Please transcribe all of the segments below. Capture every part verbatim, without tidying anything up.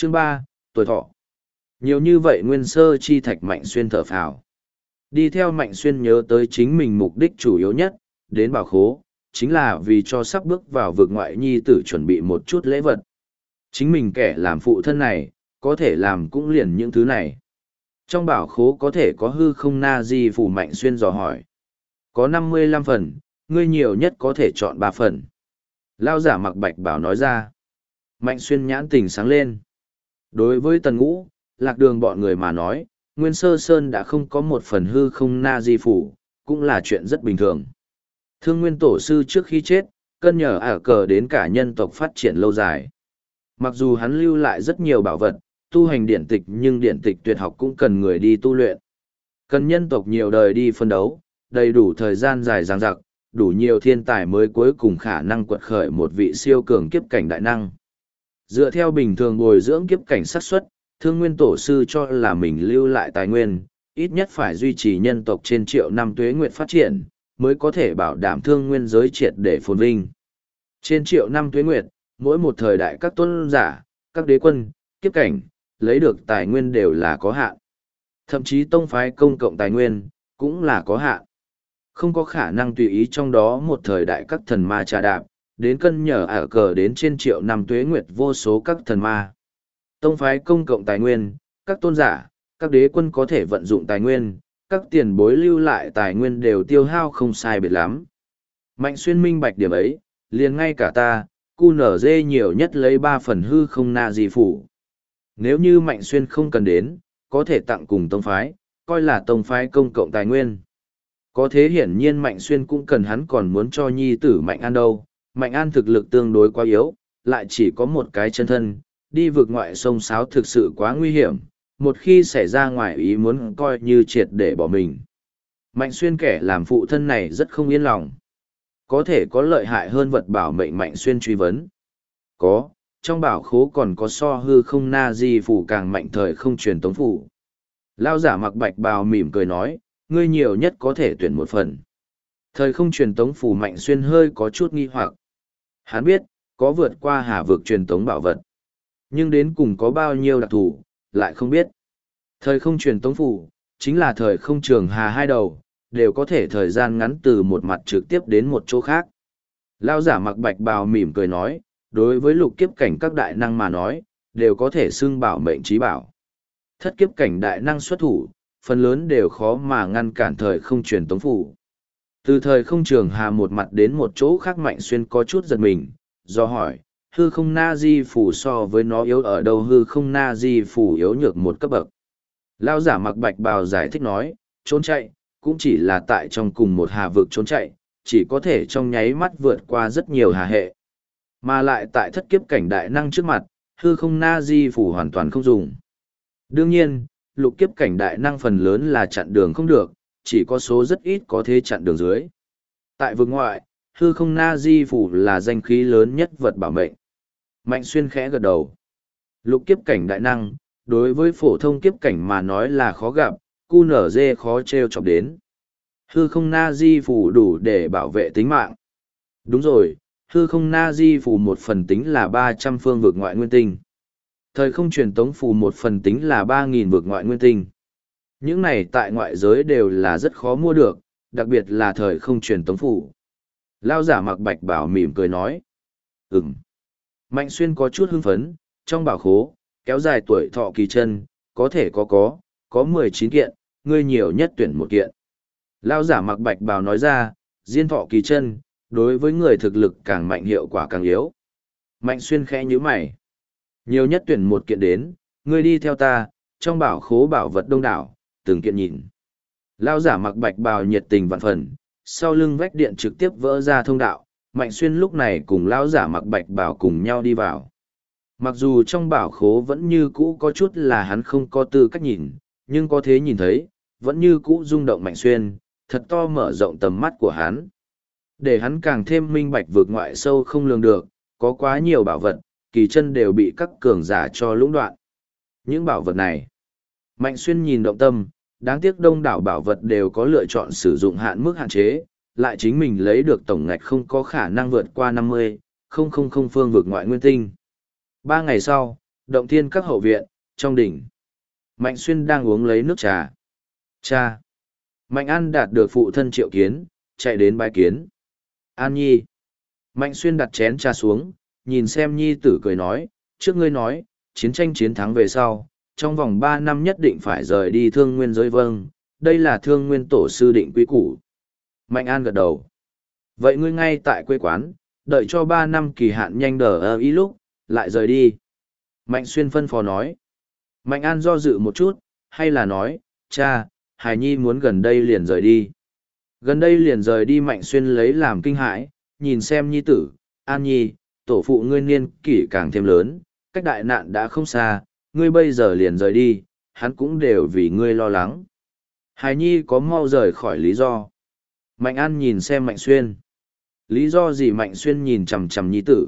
Chương ba, tuổi thọ. Nhiều như vậy nguyên sơ chi thạch Mạnh Xuyên thở phào. Đi theo Mạnh Xuyên nhớ tới chính mình mục đích chủ yếu nhất, đến bảo khố, chính là vì cho sắp bước vào vực ngoại nhi tử chuẩn bị một chút lễ vật. Chính mình kẻ làm phụ thân này, có thể làm cũng liền những thứ này. Trong bảo khố có thể có hư không na di phủ Mạnh Xuyên dò hỏi. Có năm mươi lăm phần, ngươi nhiều nhất có thể chọn ba phần. Lao giả mặc bạch bảo nói ra. Mạnh Xuyên nhãn tình sáng lên. Đối với Tần Ngũ, Lạc Đường bọn người mà nói, Nguyên Sơ Sơn đã không có một phần hư không na di phủ, cũng là chuyện rất bình thường. Thương Nguyên Tổ Sư trước khi chết, cân nhờ ả cờ đến cả nhân tộc phát triển lâu dài. Mặc dù hắn lưu lại rất nhiều bảo vật, tu hành điển tịch nhưng điển tịch tuyệt học cũng cần người đi tu luyện. Cần nhân tộc nhiều đời đi phân đấu, đầy đủ thời gian dài dằng dặc, đủ nhiều thiên tài mới cuối cùng khả năng quật khởi một vị siêu cường kiếp cảnh đại năng. Dựa theo bình thường bồi dưỡng kiếp cảnh xác suất, Thương Nguyên Tổ Sư cho là mình lưu lại tài nguyên, ít nhất phải duy trì nhân tộc trên triệu năm tuế nguyện phát triển, mới có thể bảo đảm thương nguyên giới triệt để phồn vinh. Trên triệu năm tuế nguyệt, mỗi một thời đại các tôn giả, các đế quân, kiếp cảnh, lấy được tài nguyên đều là có hạn. Thậm chí tông phái công cộng tài nguyên, cũng là có hạn. Không có khả năng tùy ý trong đó một thời đại các thần ma trà đạp, đến cân nhờ ả cờ đến trên triệu năm tuế nguyệt vô số các thần ma. Tông phái công cộng tài nguyên, các tôn giả, các đế quân có thể vận dụng tài nguyên, các tiền bối lưu lại tài nguyên đều tiêu hao không sai biệt lắm. Mạnh Xuyên minh bạch điểm ấy, liền ngay cả ta, cu nở dê nhiều nhất lấy ba phần hư không na di phủ. Nếu như Mạnh Xuyên không cần đến, có thể tặng cùng tông phái, coi là tông phái công cộng tài nguyên. Có thế hiển nhiên Mạnh Xuyên cũng cần hắn còn muốn cho nhi tử Mạnh An đâu. Mạnh An thực lực tương đối quá yếu, lại chỉ có một cái chân thân, đi vượt ngoại sông sáo thực sự quá nguy hiểm, một khi xảy ra ngoài ý muốn coi như triệt để bỏ mình. Mạnh Xuyên kẻ làm phụ thân này rất không yên lòng. Có thể có lợi hại hơn vật bảo mệnh Mạnh Xuyên truy vấn. Có, trong bảo khố còn có so hư không na di phủ càng mạnh thời không truyền tống phủ. Lao giả mặc bạch bào mỉm cười nói, ngươi nhiều nhất có thể tuyển một phần. Thời không truyền tống phủ Mạnh Xuyên hơi có chút nghi hoặc. Hắn biết, có vượt qua hà vực truyền tống bảo vật. Nhưng đến cùng có bao nhiêu đặc thù, lại không biết. Thời không truyền tống phủ, chính là thời không trường hà hai đầu, đều có thể thời gian ngắn từ một mặt trực tiếp đến một chỗ khác. Lao giả mặc bạch bào mỉm cười nói, đối với lục kiếp cảnh các đại năng mà nói, đều có thể xưng bảo mệnh trí bảo. Thất kiếp cảnh đại năng xuất thủ, phần lớn đều khó mà ngăn cản thời không truyền tống phủ. Từ thời không trường hà một mặt đến một chỗ khác Mạnh Xuyên có chút giật mình, do hỏi, hư không na di phủ so với nó yếu ở đâu hư không na di phủ yếu nhược một cấp bậc. Lao giả mặc bạch bào giải thích nói, trốn chạy, cũng chỉ là tại trong cùng một hà vực trốn chạy, chỉ có thể trong nháy mắt vượt qua rất nhiều hà hệ. Mà lại tại thất kiếp cảnh đại năng trước mặt, hư không na di phủ hoàn toàn không dùng. Đương nhiên, lục kiếp cảnh đại năng phần lớn là chặn đường không được, chỉ có số rất ít có thể chặn đường dưới. Tại vực ngoại, hư không na di phủ là danh khí lớn nhất vật bảo mệnh. Mạnh Xuyên khẽ gật đầu. Lục kiếp cảnh đại năng, đối với phổ thông kiếp cảnh mà nói là khó gặp, cu nở dê khó treo chọc đến. Hư không na di phủ đủ để bảo vệ tính mạng. Đúng rồi, hư không na di phủ một phần tính là ba trăm phương vực ngoại nguyên tinh. Thời không truyền tống phủ một phần tính là ba nghìn vực ngoại nguyên tinh. Những này tại ngoại giới đều là rất khó mua được, đặc biệt là thời không truyền tống phủ. Lao giả mặc bạch bảo mỉm cười nói. Ừm. Mạnh Xuyên có chút hưng phấn, trong bảo khố, kéo dài tuổi thọ kỳ chân, có thể có có, có mười chín kiện, ngươi nhiều nhất tuyển một kiện. Lao giả mặc bạch bào nói ra, diên thọ kỳ chân, đối với người thực lực càng mạnh hiệu quả càng yếu. Mạnh Xuyên khẽ nhíu mày. Nhiều nhất tuyển một kiện đến, ngươi đi theo ta, trong bảo khố bảo vật đông đảo, từng kiện nhìn. Lao giả mặc bạch bào nhiệt tình vạn phần, sau lưng vách điện trực tiếp vỡ ra thông đạo, Mạnh Xuyên lúc này cùng lão giả mặc bạch bào cùng nhau đi vào. Mặc dù trong bảo khố vẫn như cũ có chút là hắn không có tư cách nhìn, nhưng có thế nhìn thấy, vẫn như cũ rung động Mạnh Xuyên, thật to mở rộng tầm mắt của hắn. Để hắn càng thêm minh bạch vượt ngoại sâu không lường được, có quá nhiều bảo vật, kỳ chân đều bị các cường giả cho lũng đoạn. Những bảo vật này, Mạnh Xuyên nhìn động tâm, đáng tiếc đông đảo bảo vật đều có lựa chọn sử dụng hạn mức hạn chế, lại chính mình lấy được tổng ngạch không có khả năng vượt qua năm mươi, không không không phương vực ngoại nguyên tinh. Ba ngày sau, Động thiên các hậu viện, trong đỉnh. Mạnh Xuyên đang uống lấy nước trà. Cha! Mạnh An đạt được phụ thân triệu kiến, chạy đến bái kiến. An Nhi! Mạnh Xuyên đặt chén trà xuống, nhìn xem Nhi tử cười nói, trước ngươi nói, chiến tranh chiến thắng về sau, trong vòng ba năm nhất định phải rời đi thương nguyên giới vâng, đây là thương nguyên tổ sư định quy củ. Mạnh An gật đầu. Vậy ngươi ngay tại quê quán, đợi cho ba năm kỳ hạn nhanh đờ ơ ý lúc, lại rời đi. Mạnh Xuyên phân phó nói. Mạnh An do dự một chút, hay là nói, cha, Hải Nhi muốn gần đây liền rời đi. Gần đây liền rời đi Mạnh Xuyên lấy làm kinh hãi, nhìn xem Nhi tử, An Nhi, tổ phụ ngươi niên kỷ càng thêm lớn, cách đại nạn đã không xa, ngươi bây giờ liền rời đi, hắn cũng đều vì ngươi lo lắng. Hải Nhi có mau rời khỏi lý do. Mạnh An nhìn xem Mạnh Xuyên. Lý do gì? Mạnh Xuyên nhìn chằm chằm Nhi tử.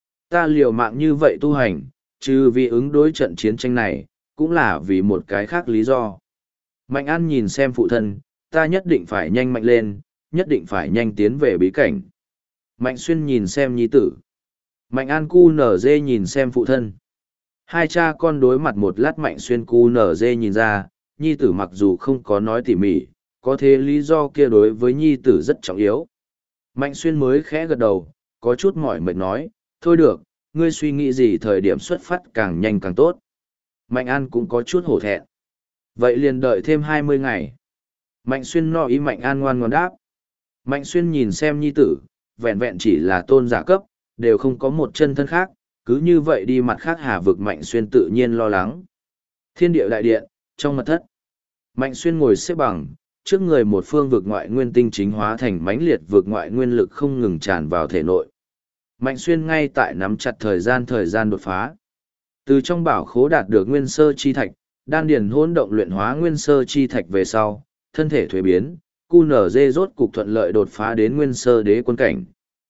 Ta liều mạng như vậy tu hành, trừ vì ứng đối trận chiến tranh này, cũng là vì một cái khác lý do. Mạnh An nhìn xem phụ thân, ta nhất định phải nhanh mạnh lên, nhất định phải nhanh tiến về bí cảnh. Mạnh Xuyên nhìn xem Nhi tử. Mạnh An cu nở dê nhìn xem phụ thân. Hai cha con đối mặt một lát, Mạnh Xuyên cu nở dê nhìn ra, Nhi tử mặc dù không có nói tỉ mỉ, có thế lý do kia đối với Nhi tử rất trọng yếu. Mạnh Xuyên mới khẽ gật đầu, có chút mỏi mệt nói, thôi được, ngươi suy nghĩ gì thời điểm xuất phát càng nhanh càng tốt. Mạnh An cũng có chút hổ thẹn. Vậy liền đợi thêm hai mươi ngày. Mạnh Xuyên no ý Mạnh An ngoan ngoãn đáp. Mạnh Xuyên nhìn xem Nhi tử, vẹn vẹn chỉ là tôn giả cấp, đều không có một chân thân khác, cứ như vậy đi mặt khác hà vực. Mạnh Xuyên tự nhiên lo lắng. Thiên địa đại điện, trong mật thất. Mạnh Xuyên ngồi xếp bằng, trước người một phương vực ngoại nguyên tinh chính hóa thành mãnh liệt vực ngoại nguyên lực không ngừng tràn vào thể nội. Mạnh Xuyên ngay tại nắm chặt thời gian thời gian đột phá. Từ trong bảo khố đạt được nguyên sơ chi thạch, đan điền hỗn động luyện hóa nguyên sơ chi thạch về sau, thân thể thuế biến, cu nở dê rốt cục thuận lợi đột phá đến nguyên sơ đế quân cảnh.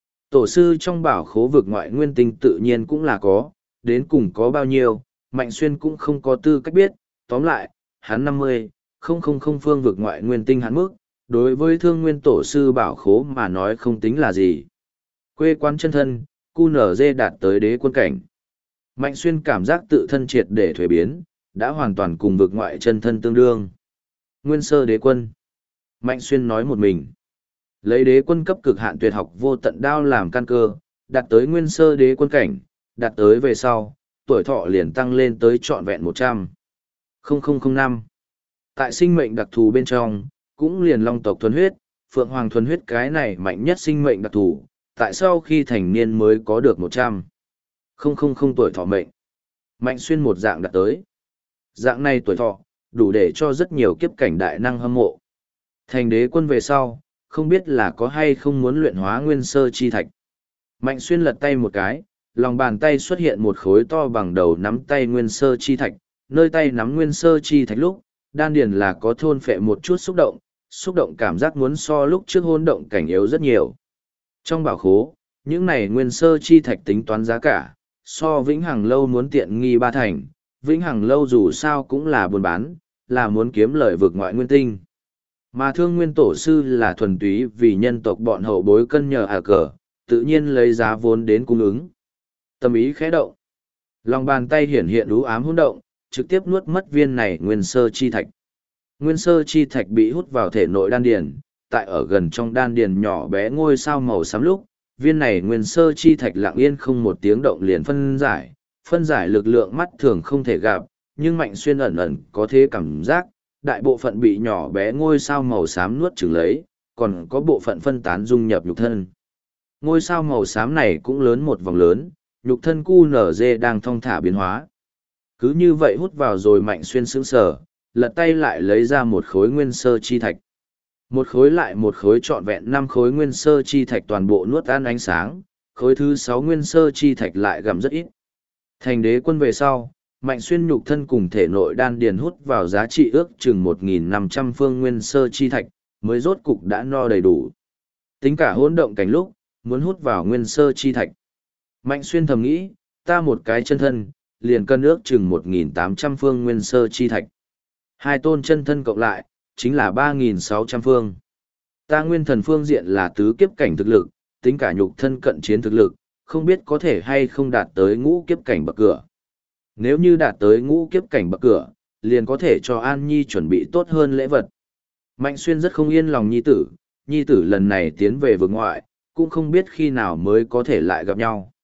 Tổ sư trong bảo khố vực ngoại nguyên tinh tự nhiên cũng là có, đến cùng có bao nhiêu, Mạnh Xuyên cũng không có tư cách biết, tóm lại, hắn năm mươi, không không không phương vực ngoại nguyên tinh hắn mức, đối với thương nguyên tổ sư bảo khố mà nói không tính là gì. Quê quán chân thân, cu nở dê đạt tới đế quân cảnh. Mạnh Xuyên cảm giác tự thân triệt để thuế biến, đã hoàn toàn cùng vực ngoại chân thân tương đương. Nguyên sơ đế quân. Mạnh Xuyên nói một mình. Lấy đế quân cấp cực hạn tuyệt học vô tận đao làm căn cơ, đạt tới nguyên sơ đế quân cảnh, đạt tới về sau, tuổi thọ liền tăng lên tới trọn vẹn một trăm linh năm. Tại sinh mệnh đặc thù bên trong, cũng liền long tộc thuần huyết, phượng hoàng thuần huyết cái này mạnh nhất sinh mệnh đặc thù, tại sau khi thành niên mới có được một trăm linh tuổi thọ mệnh. Mạnh Xuyên một dạng đạt tới. Dạng này tuổi thọ, đủ để cho rất nhiều kiếp cảnh đại năng hâm mộ. Thành đế quân về sau, không biết là có hay không muốn luyện hóa nguyên sơ chi thạch. Mạnh Xuyên lật tay một cái, lòng bàn tay xuất hiện một khối to bằng đầu nắm tay nguyên sơ chi thạch, nơi tay nắm nguyên sơ chi thạch lúc, đan điền là có thôn phệ một chút xúc động, xúc động cảm giác muốn so lúc trước hôn động cảnh yếu rất nhiều. Trong bảo khố, những này nguyên sơ chi thạch tính toán giá cả, so vĩnh hằng lâu muốn tiện nghi ba thành, vĩnh hằng lâu dù sao cũng là buôn bán, là muốn kiếm lợi vực ngoại nguyên tinh. Mà thương nguyên tổ sư là thuần túy vì nhân tộc bọn hậu bối cân nhờ à cờ, tự nhiên lấy giá vốn đến cung ứng. Tâm ý khẽ động. Lòng bàn tay hiển hiện ú ám hỗn động, trực tiếp nuốt mất viên này nguyên sơ chi thạch. Nguyên sơ chi thạch bị hút vào thể nội đan điền, tại ở gần trong đan điền nhỏ bé ngôi sao màu xám lúc, viên này nguyên sơ chi thạch lặng yên không một tiếng động liền phân giải, phân giải lực lượng mắt thường không thể gặp, nhưng Mạnh Xuyên ẩn ẩn có thế cảm giác, đại bộ phận bị nhỏ bé ngôi sao màu xám nuốt chửng lấy, còn có bộ phận phân tán dung nhập nhục thân. Ngôi sao màu xám này cũng lớn một vòng lớn, nhục thân cu nở dê đang thong thả biến hóa. Cứ như vậy hút vào rồi Mạnh Xuyên sững sờ, lật tay lại lấy ra một khối nguyên sơ chi thạch. Một khối lại một khối trọn vẹn năm khối nguyên sơ chi thạch toàn bộ nuốt ăn ánh sáng, khối thứ sáu nguyên sơ chi thạch lại gặm rất ít. Thành đế quân về sau, Mạnh Xuyên nhục thân cùng thể nội đan điền hút vào giá trị ước chừng một nghìn năm trăm phương nguyên sơ chi thạch, mới rốt cục đã no đầy đủ. Tính cả hỗn động cảnh lúc, muốn hút vào nguyên sơ chi thạch. Mạnh Xuyên thầm nghĩ, ta một cái chân thân, liền cân ước chừng một nghìn tám trăm phương nguyên sơ chi thạch. Hai tôn chân thân cộng lại, chính là ba nghìn sáu trăm phương. Ta nguyên thần phương diện là tứ kiếp cảnh thực lực, tính cả nhục thân cận chiến thực lực, không biết có thể hay không đạt tới ngũ kiếp cảnh bậc cửa. Nếu như đạt tới ngũ kiếp cảnh bậc cửa, liền có thể cho An Nhi chuẩn bị tốt hơn lễ vật. Mạnh Xuyên rất không yên lòng Nhi tử, Nhi tử lần này tiến về vực ngoại, cũng không biết khi nào mới có thể lại gặp nhau.